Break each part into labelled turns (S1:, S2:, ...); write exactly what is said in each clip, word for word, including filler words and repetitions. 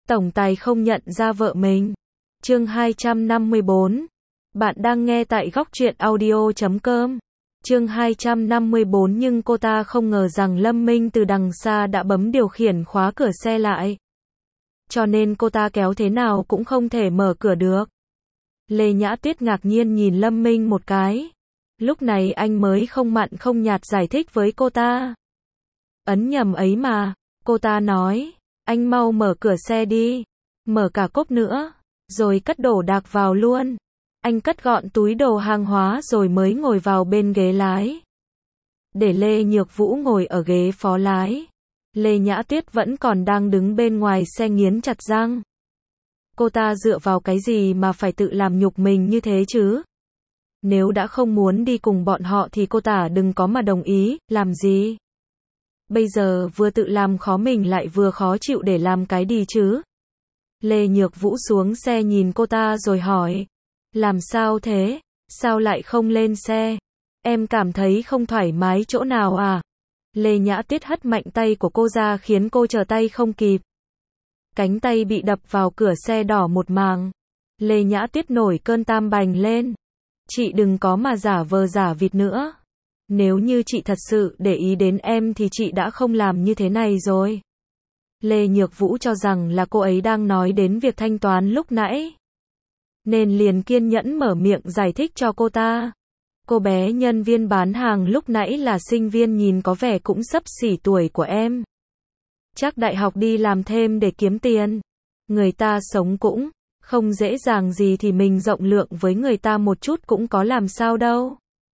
S1: tổng tài không nhận ra vợ mình. Chương hai trăm năm mươi bốn. Bạn đang nghe tại góc truyện audio chấm com. Chương hai trăm năm mươi bốn nhưng cô ta không ngờ rằng Lâm Minh từ đằng xa đã bấm điều khiển khóa cửa xe lại. Cho nên cô ta kéo thế nào cũng không thể mở cửa được. Lê Nhã Tuyết ngạc nhiên nhìn Lâm Minh một cái. Lúc này anh mới không mặn không nhạt giải thích với cô ta. Ấn nhầm ấy mà, cô ta nói, anh mau mở cửa xe đi, mở cả cốp nữa, rồi cất đồ đạc vào luôn. Anh cất gọn túi đồ hàng hóa rồi mới ngồi vào bên ghế lái. Để Lê Nhược Vũ ngồi ở ghế phó lái. Lê Nhã Tuyết vẫn còn đang đứng bên ngoài xe nghiến chặt răng. Cô ta dựa vào cái gì mà phải tự làm nhục mình như thế chứ? Nếu đã không muốn đi cùng bọn họ thì cô ta đừng có mà đồng ý, làm gì? Bây giờ vừa tự làm khó mình lại vừa khó chịu để làm cái đi chứ? Lê Nhược Vũ xuống xe nhìn cô ta rồi hỏi. Làm sao thế? Sao lại không lên xe? Em cảm thấy không thoải mái chỗ nào à? Lê Nhã Tuyết hất mạnh tay của cô ra khiến cô trở tay không kịp. Cánh tay bị đập vào cửa xe đỏ một màng. Lê Nhã Tuyết nổi cơn tam bành lên. Chị đừng có mà giả vờ giả vịt nữa. Nếu như chị thật sự để ý đến em thì chị đã không làm như thế này rồi. Lê Nhược Vũ cho rằng là cô ấy đang nói đến việc thanh toán lúc nãy, nên liền kiên nhẫn mở miệng giải thích cho cô ta. Cô bé nhân viên bán hàng lúc nãy là sinh viên nhìn có vẻ cũng xấp xỉ tuổi của em. Chắc đại học đi làm thêm để kiếm tiền. Người ta sống cũng không dễ dàng gì thì mình rộng lượng với người ta một chút cũng có làm sao đâu.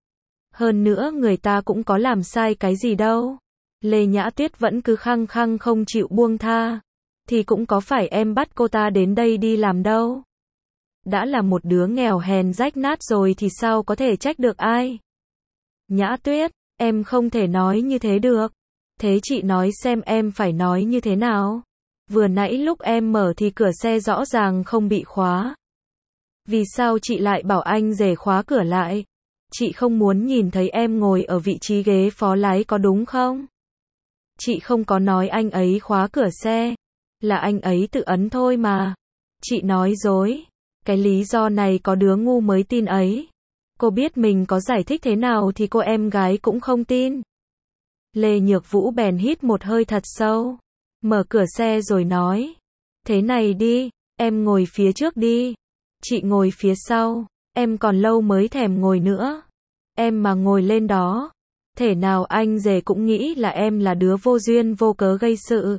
S1: Hơn nữa người ta cũng có làm sai cái gì đâu. Lê Nhã Tuyết vẫn cứ khăng khăng không chịu buông tha. Thì cũng có phải em bắt cô ta đến đây đi làm đâu. Đã là một đứa nghèo hèn rách nát rồi thì sao có thể trách được ai. Nhã Tuyết, em không thể nói như thế được. Thế chị nói xem em phải nói như thế nào. Vừa nãy lúc em mở thì cửa xe rõ ràng không bị khóa. Vì sao chị lại bảo anh rể khóa cửa lại? Chị không muốn nhìn thấy em ngồi ở vị trí ghế phó lái có đúng không? Chị không có nói anh ấy khóa cửa xe. Là anh ấy tự ấn thôi mà. Chị nói dối. Cái lý do này có đứa ngu mới tin ấy. Cô biết mình có giải thích thế nào thì cô em gái cũng không tin. Lê Nhược Vũ bèn hít một hơi thật sâu. Mở cửa xe rồi nói. Thế này đi, em ngồi phía trước đi. Chị ngồi phía sau. Em còn lâu mới thèm ngồi nữa. Em mà ngồi lên đó. Thể nào anh rể cũng nghĩ là em là đứa vô duyên vô cớ gây sự.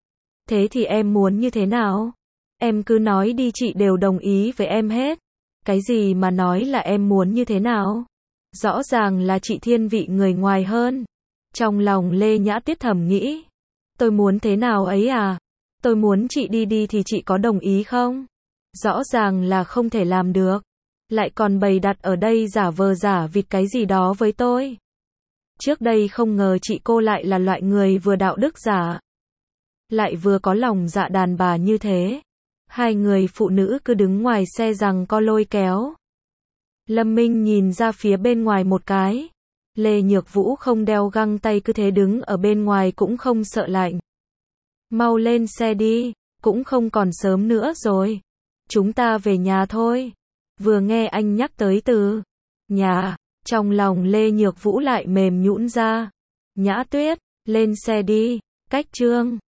S1: Thế thì em muốn như thế nào? Em cứ nói đi chị đều đồng ý với em hết. Cái gì mà nói là em muốn như thế nào? Rõ ràng là chị thiên vị người ngoài hơn. Trong lòng Lê Nhã Tuyết thầm nghĩ. Tôi muốn thế nào ấy à? Tôi muốn chị đi đi thì chị có đồng ý không? Rõ ràng là không thể làm được. Lại còn bày đặt ở đây giả vờ giả vịt cái gì đó với tôi. Trước đây không ngờ chị cô lại là loại người vừa đạo đức giả, lại vừa có lòng dạ đàn bà như thế. Hai người phụ nữ cứ đứng ngoài xe rằng co lôi kéo. Lâm Minh nhìn ra phía bên ngoài một cái. Lê Nhược Vũ không đeo găng tay cứ thế đứng ở bên ngoài cũng không sợ lạnh. Mau lên xe đi, cũng không còn sớm nữa rồi. Chúng ta về nhà thôi. Vừa nghe anh nhắc tới từ nhà, trong lòng Lê Nhược Vũ lại mềm nhũn ra. Nhã Tuyết, lên xe đi, cách chương.